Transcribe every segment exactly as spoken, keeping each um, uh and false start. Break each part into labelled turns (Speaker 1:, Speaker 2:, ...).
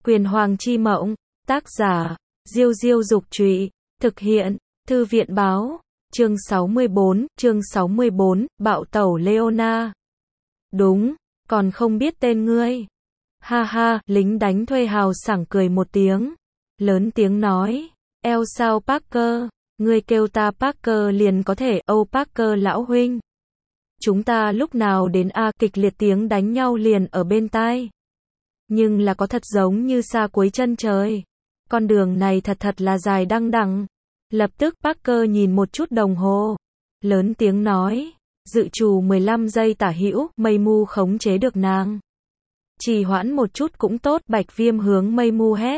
Speaker 1: Quyền Hoàng chi mộng, tác giả, Diêu Diêu Dục Trụy, thực hiện, Thư viện Báo, chương sáu mươi bốn, chương sáu mươi bốn, bạo tẩu Leona. Đúng, còn không biết tên ngươi. Ha ha, lính đánh thuê hào sảng cười một tiếng, lớn tiếng nói, eo sao Parker, ngươi kêu ta Parker liền có thể, Âu Parker lão huynh. Chúng ta lúc nào đến a, kịch liệt tiếng đánh nhau liền ở bên tai. Nhưng là có thật giống như xa cuối chân trời. Con đường này thật thật là dài đăng đẳng. Lập tức Parker nhìn một chút đồng hồ, lớn tiếng nói, dự trù mười lăm giây tả hữu, Mây Mu khống chế được nàng. Trì hoãn một chút cũng tốt, Bạch Viêm hướng Mây Mu hét.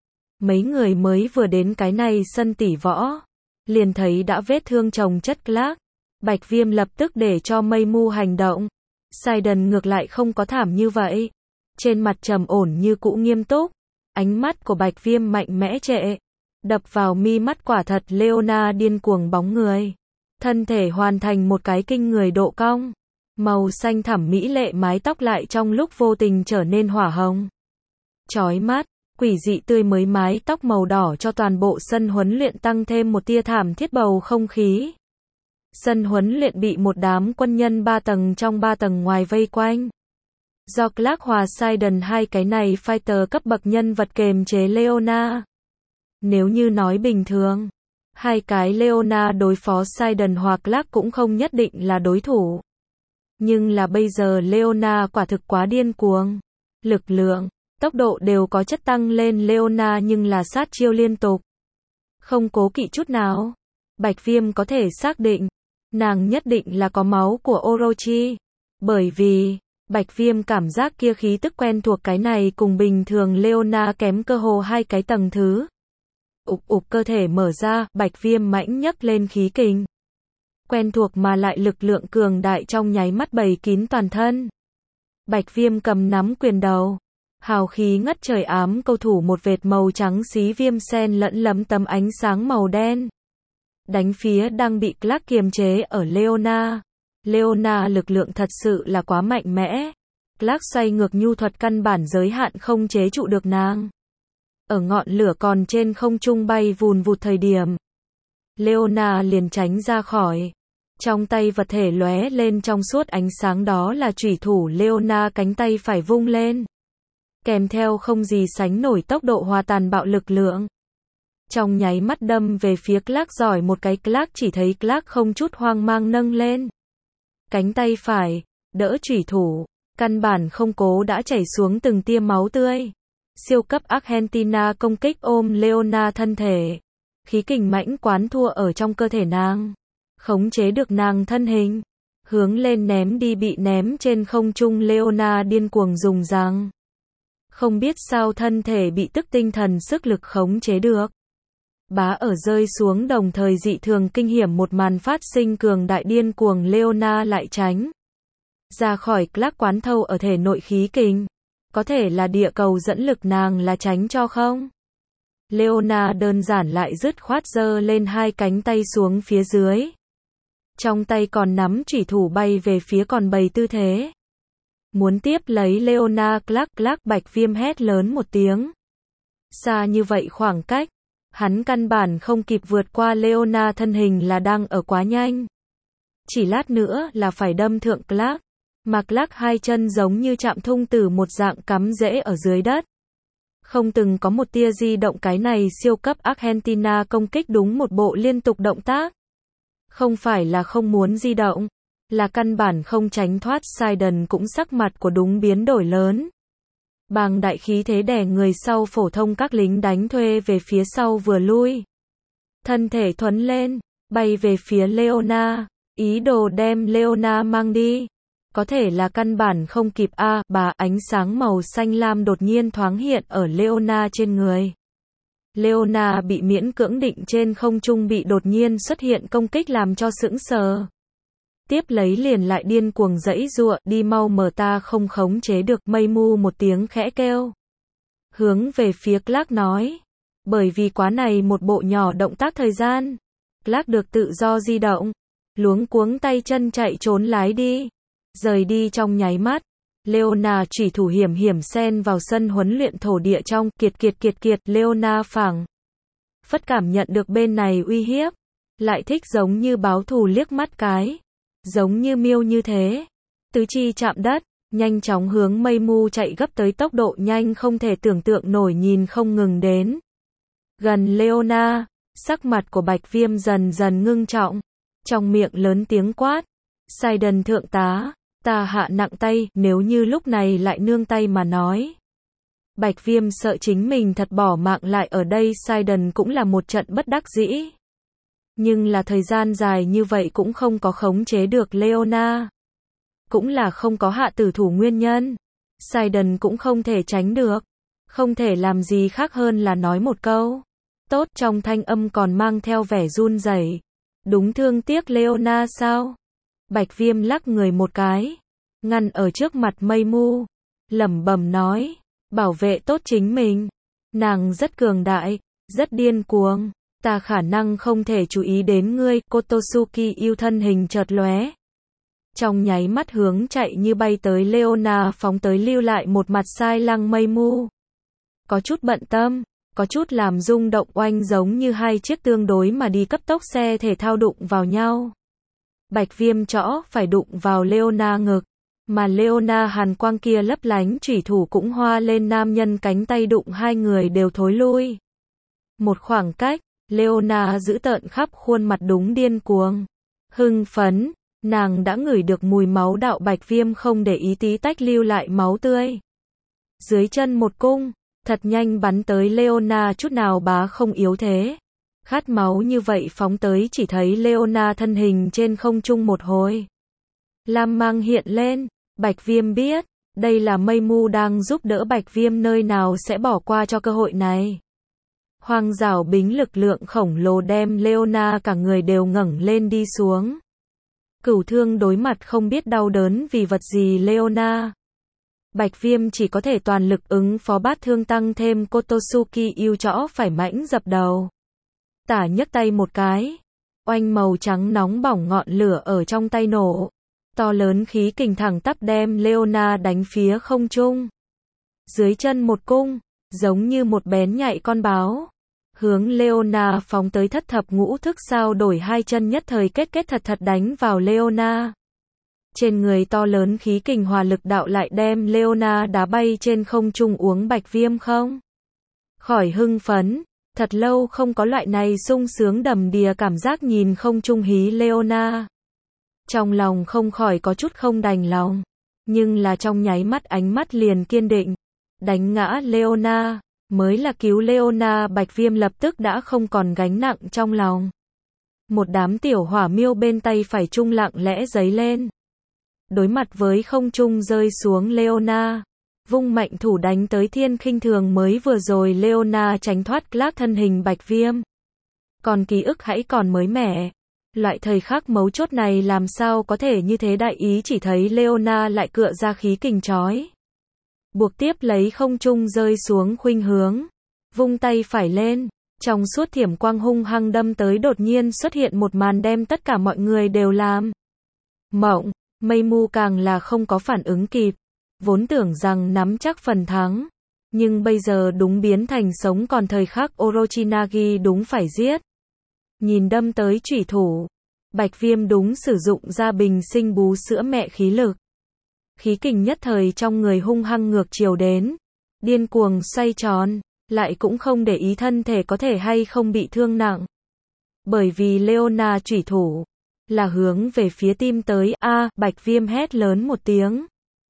Speaker 1: Mấy người mới vừa đến cái này sân tỷ võ, liền thấy đã vết thương chồng chất Clark. Bạch Viêm lập tức để cho Mây Mu hành động. Sidon ngược lại không có thảm như vậy. Trên mặt trầm ổn như cũ nghiêm túc. Ánh mắt của Bạch Viêm mạnh mẽ trệ. Đập vào mi mắt quả thật Leona điên cuồng bóng người. Thân thể hoàn thành một cái kinh người độ cong. Màu xanh thẳm mỹ lệ mái tóc lại trong lúc vô tình trở nên hỏa hồng. Chói mắt, quỷ dị tươi mới mái tóc màu đỏ cho toàn bộ sân huấn luyện tăng thêm một tia thảm thiết bầu không khí. Sân huấn luyện bị một đám quân nhân ba tầng trong ba tầng ngoài vây quanh. Do Clark hòa Sidon hai cái này fighter cấp bậc nhân vật kềm chế Leona. Nếu như nói bình thường, hai cái Leona đối phó Sidon hoặc Clark cũng không nhất định là đối thủ. Nhưng là bây giờ Leona quả thực quá điên cuồng. Lực lượng, tốc độ đều có chất tăng lên Leona nhưng là sát chiêu liên tục. Không cố kỵ chút nào. Bạch Viêm có thể xác định, nàng nhất định là có máu của Orochi. Bởi vì, Bạch Viêm cảm giác kia khí tức quen thuộc cái này cùng bình thường Leona kém cơ hồ hai cái tầng thứ. Ục ục cơ thể mở ra, Bạch Viêm mãnh nhấc lên khí kình. Quen thuộc mà lại lực lượng cường đại trong nháy mắt bày kín toàn thân. Bạch Viêm cầm nắm quyền đầu. Hào khí ngất trời ám câu thủ một vệt màu trắng xí viêm sen lẫn lấm tấm ánh sáng màu đen. Đánh phía đang bị Clark kiềm chế ở Leona. Leona lực lượng thật sự là quá mạnh mẽ. Clark xoay ngược nhu thuật căn bản giới hạn không chế trụ được nàng. Ở ngọn lửa còn trên không trung bay vùn vụt thời điểm, Leona liền tránh ra khỏi. Trong tay vật thể lóe lên trong suốt ánh sáng đó là chủy thủ Leona cánh tay phải vung lên. Kèm theo không gì sánh nổi tốc độ hòa tàn bạo lực lượng. Trong nháy mắt đâm về phía Clark giỏi một cái Clark chỉ thấy Clark không chút hoang mang nâng lên. Cánh tay phải, đỡ chủy thủ, căn bản không cố đã chảy xuống từng tia máu tươi. Siêu cấp Argentina công kích ôm Leona thân thể. Khí kình mãnh quán thua ở trong cơ thể nàng. Khống chế được nàng thân hình. Hướng lên ném đi bị ném trên không trung Leona điên cuồng dùng răng. Không biết sao thân thể bị tức tinh thần sức lực khống chế được. Bá ở rơi xuống đồng thời dị thường kinh hiểm một màn phát sinh cường đại điên cuồng Leona lại tránh. Ra khỏi Clark quán thâu ở thể nội khí kình. Có thể là địa cầu dẫn lực nàng là tránh cho không? Leona đơn giản lại dứt khoát giơ lên hai cánh tay xuống phía dưới. Trong tay còn nắm chủy thủ bay về phía còn bày tư thế. Muốn tiếp lấy Leona Clark Clark Bạch Viêm hét lớn một tiếng. Xa như vậy khoảng cách, hắn căn bản không kịp vượt qua Leona thân hình là đang ở quá nhanh. Chỉ lát nữa là phải đâm thượng Clark. Mà Clark hai chân giống như chạm thung tử một dạng cắm rễ ở dưới đất. Không từng có một tia di động cái này siêu cấp Argentina công kích đúng một bộ liên tục động tác. Không phải là không muốn di động, là căn bản không tránh thoát. Sidon cũng sắc mặt của đúng biến đổi lớn. Bàng đại khí thế đè người sau phổ thông các lính đánh thuê về phía sau vừa lui. Thân thể thuấn lên, bay về phía Leona, ý đồ đem Leona mang đi. Có thể là căn bản không kịp a, à, bà ánh sáng màu xanh lam đột nhiên thoáng hiện ở Leona trên người. Leona bị miễn cưỡng định trên không trung bị đột nhiên xuất hiện công kích làm cho sững sờ. Tiếp lấy liền lại điên cuồng giãy giụa, đi mau mở ta không khống chế được. Mây Mu một tiếng khẽ kêu. Hướng về phía Clark nói. Bởi vì quá này một bộ nhỏ động tác thời gian. Clark được tự do di động. Luống cuống tay chân chạy trốn lái đi. Rời đi trong nháy mắt, Leona chủy thủ hiểm hiểm xen vào sân huấn luyện thổ địa trong, kiệt kiệt kiệt kiệt, Leona phảng phất cảm nhận được bên này uy hiếp, lại thích giống như báo thù liếc mắt cái, giống như miêu như thế. Tứ chi chạm đất, nhanh chóng hướng mây mu chạy gấp tới tốc độ nhanh không thể tưởng tượng nổi nhìn không ngừng đến. Gần Leona, sắc mặt của Bạch Viêm dần dần ngưng trọng, trong miệng lớn tiếng quát, Sidon thượng tá, ta hạ nặng tay, nếu như lúc này lại nương tay mà nói. Bạch Viêm sợ chính mình thật bỏ mạng lại ở đây, Sidon cũng là một trận bất đắc dĩ. Nhưng là thời gian dài như vậy cũng không có khống chế được Leona. Cũng là không có hạ tử thủ nguyên nhân. Sidon cũng không thể tránh được. Không thể làm gì khác hơn là nói một câu. Tốt, trong thanh âm còn mang theo vẻ run rẩy. Đúng thương tiếc Leona sao? Bạch Viêm lắc người một cái, ngăn ở trước mặt mây mu, lẩm bẩm nói, bảo vệ tốt chính mình. Nàng rất cường đại, rất điên cuồng, ta khả năng không thể chú ý đến ngươi. Kotosuki yêu thân hình chợt lóe, trong nháy mắt hướng chạy như bay tới Leona phóng tới, lưu lại một mặt sai lăng mây mu. Có chút bận tâm, có chút làm rung động, oanh giống như hai chiếc tương đối mà đi cấp tốc xe thể thao đụng vào nhau. Bạch Viêm trõ phải đụng vào Leona ngực, mà Leona hàn quang kia lấp lánh chủy thủ cũng hoa lên nam nhân cánh tay, đụng hai người đều thối lui. Một khoảng cách, Leona giữ tợn khắp khuôn mặt, đúng điên cuồng, hưng phấn, nàng đã ngửi được mùi máu đạo. Bạch Viêm không để ý tí tách lưu lại máu tươi. Dưới chân một cung, thật nhanh bắn tới Leona, chút nào bá không yếu thế. Khát máu như vậy phóng tới, chỉ thấy Leona thân hình trên không trung một hồi lam mang hiện lên. Bạch Viêm biết, đây là mây mu đang giúp đỡ Bạch Viêm, nơi nào sẽ bỏ qua cho cơ hội này. Hoang dảo bính lực lượng khổng lồ đem Leona cả người đều ngẩng lên đi xuống. Cửu thương đối mặt không biết đau đớn vì vật gì Leona. Bạch Viêm chỉ có thể toàn lực ứng phó, bát thương tăng thêm Kotosuki yêu trõ phải mãnh dập đầu. Tả nhấc tay một cái, oanh màu trắng nóng bỏng ngọn lửa ở trong tay nổ. To lớn khí kình thẳng tắp đem Leona đánh phía không trung. Dưới chân một cung, giống như một bén nhạy con báo, hướng Leona phóng tới. Thất thập ngũ thức sao đổi hai chân nhất thời kết kết thật thật đánh vào Leona. Trên người to lớn khí kình hòa lực đạo lại đem Leona đá bay trên không trung. Uống Bạch Viêm không khỏi hưng phấn, thật lâu không có loại này sung sướng đầm đìa cảm giác, nhìn không trung hí Leona. Trong lòng không khỏi có chút không đành lòng, nhưng là trong nháy mắt ánh mắt liền kiên định, đánh ngã Leona, mới là cứu Leona. Bạch Viêm lập tức đã không còn gánh nặng trong lòng. Một đám tiểu hỏa miêu bên tay phải trung lặng lẽ giấy lên. Đối mặt với không trung rơi xuống Leona, vung mạnh thủ đánh tới. Thiên khinh thường mới vừa rồi Leona tránh thoát Clark thân hình Bạch Viêm. Còn ký ức hãy còn mới mẻ. Loại thời khắc mấu chốt này làm sao có thể như thế đại ý, chỉ thấy Leona lại cựa ra khí kình chói buộc tiếp lấy không trung rơi xuống khuynh hướng. Vung tay phải lên, trong suốt thiểm quang hung hăng đâm tới. Đột nhiên xuất hiện một màn đem tất cả mọi người đều làm mộng. Mây mu càng là không có phản ứng kịp, vốn tưởng rằng nắm chắc phần thắng, nhưng bây giờ đúng biến thành sống còn. Thời khắc Orochinagi đúng phải giết. Nhìn đâm tới chủy thủ, Bạch Viêm đúng sử dụng ra bình sinh bú sữa mẹ khí lực. Khí kình nhất thời trong người hung hăng ngược chiều đến, điên cuồng xoay tròn, lại cũng không để ý thân thể có thể hay không bị thương nặng. Bởi vì Leona chủy thủ là hướng về phía tim tới. A, Bạch Viêm hét lớn một tiếng.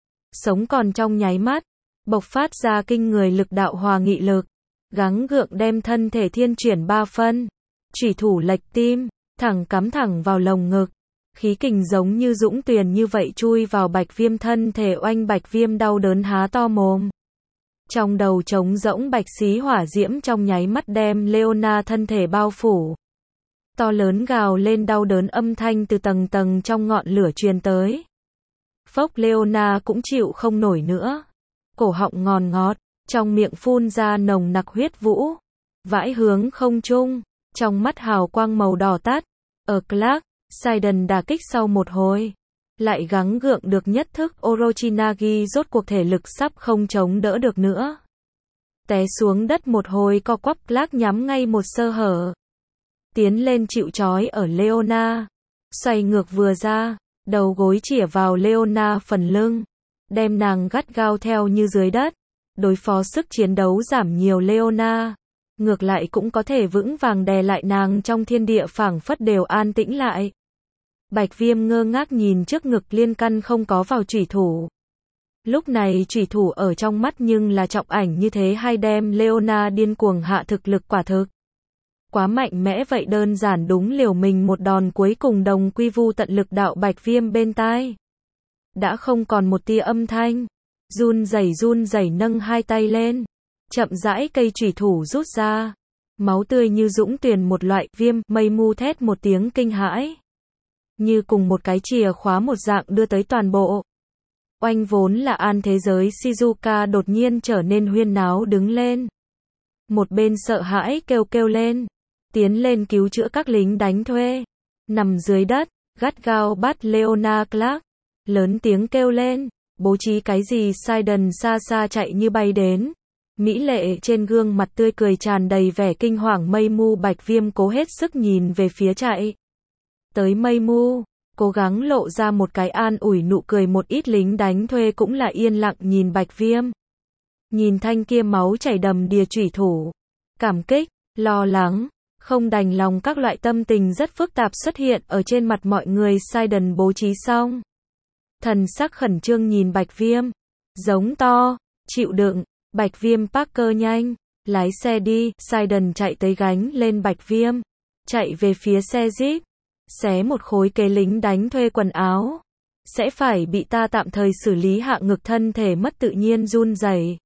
Speaker 1: Sống còn trong nháy mắt, bộc phát ra kinh người lực đạo hòa nghị lực, gắng gượng đem thân thể thiên chuyển ba phân. Chủy thủ lệch tim, thẳng cắm thẳng vào lồng ngực. Khí kình giống như dũng tuyền như vậy chui vào Bạch Viêm thân thể, oanh. Bạch Viêm đau đớn há to mồm. Trong đầu trống rỗng, bạch xí hỏa diễm trong nháy mắt đem Leona thân thể bao phủ. To lớn gào lên đau đớn, âm thanh từ tầng tầng trong ngọn lửa truyền tới. Phốc, Leona cũng chịu không nổi nữa. Cổ họng ngòn ngọt, trong miệng phun ra nồng nặc huyết vũ, vãi hướng không trung. Trong mắt hào quang màu đỏ tắt. Ở Clark, Sidon đả kích sau một hồi, lại gắng gượng được nhất thức Orochinagi, rốt cuộc thể lực sắp không chống đỡ được nữa. Té xuống đất một hồi co quắp lác nhắm ngay một sơ hở. Tiến lên chịu trói ở Leona. Xoay ngược vừa ra, đầu gối chĩa vào Leona phần lưng. Đem nàng gắt gao theo như dưới đất. Đối phó sức chiến đấu giảm nhiều Leona. Ngược lại cũng có thể vững vàng đè lại nàng trong thiên địa phảng phất đều an tĩnh lại. Bạch Viêm ngơ ngác nhìn trước ngực liên căn không có vào chủy thủ. Lúc này chủy thủ ở trong mắt nhưng là trọng ảnh như thế hay đem Leona điên cuồng hạ thực lực quả thực. Quá mạnh mẽ vậy, đơn giản đúng liều mình một đòn cuối cùng đồng quy vu tận lực đạo Bạch Viêm bên tai. Đã không còn một tia âm thanh. Run rẩy run rẩy nâng hai tay lên. Chậm rãi cây chủy thủ rút ra. Máu tươi như dũng tuyền một loại. Viêm, mây mu thét một tiếng kinh hãi. Như cùng một cái chìa khóa một dạng đưa tới toàn bộ. Oanh, vốn là an thế giới Shizuka đột nhiên trở nên huyên náo đứng lên. Một bên sợ hãi kêu kêu lên. Tiến lên cứu chữa các lính đánh thuê. Nằm dưới đất, gắt gao bắt Leona Clark. Lớn tiếng kêu lên. Bố trí cái gì? Sidon xa xa chạy như bay đến. Mỹ lệ trên gương mặt tươi cười tràn đầy vẻ kinh hoàng. Mây mu Bạch Viêm cố hết sức nhìn về phía chạy tới mây mu, cố gắng lộ ra một cái an ủi nụ cười. Một ít lính đánh thuê cũng là yên lặng nhìn Bạch Viêm. Nhìn thanh kia máu chảy đầm đìa chủy thủ. Cảm kích, lo lắng, không đành lòng, các loại tâm tình rất phức tạp xuất hiện ở trên mặt mọi người. Sidon bố trí xong. Thần sắc khẩn trương nhìn Bạch Viêm. Giống to, chịu đựng. Bạch Viêm Parker nhanh, lái xe đi. Sidon chạy tới gánh lên Bạch Viêm. Chạy về phía xe Jeep. Xé một khối kế lính đánh thuê quần áo. Sẽ phải bị ta tạm thời xử lý. Hạ ngực thân thể mất tự nhiên run rẩy.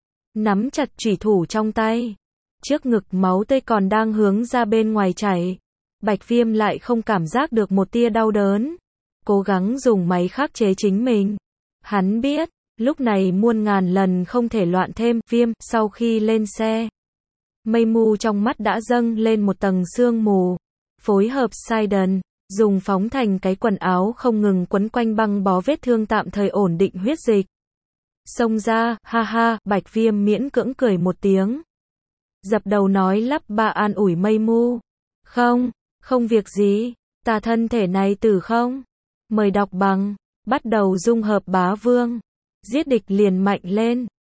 Speaker 1: Nắm chặt chủy thủ trong tay. Trước ngực máu tươi còn đang hướng ra bên ngoài chảy. Bạch Viêm lại không cảm giác được một tia đau đớn. Cố gắng dùng máy khắc chế chính mình. Hắn biết, lúc này muôn ngàn lần không thể loạn thêm. Viêm, sau khi lên xe. Mây mu trong mắt đã dâng lên một tầng sương mù. Phối hợp Sidon, dùng phóng thành cái quần áo không ngừng quấn quanh băng bó vết thương tạm thời ổn định huyết dịch. Xông ra, ha ha, Bạch Viêm miễn cưỡng cười một tiếng. Dập đầu nói lắp ba an ủi mây mu. Không, không việc gì, ta thân thể này tử không. Mời đọc bằng, bắt đầu dung hợp bá vương. Giết địch liền mạnh lên.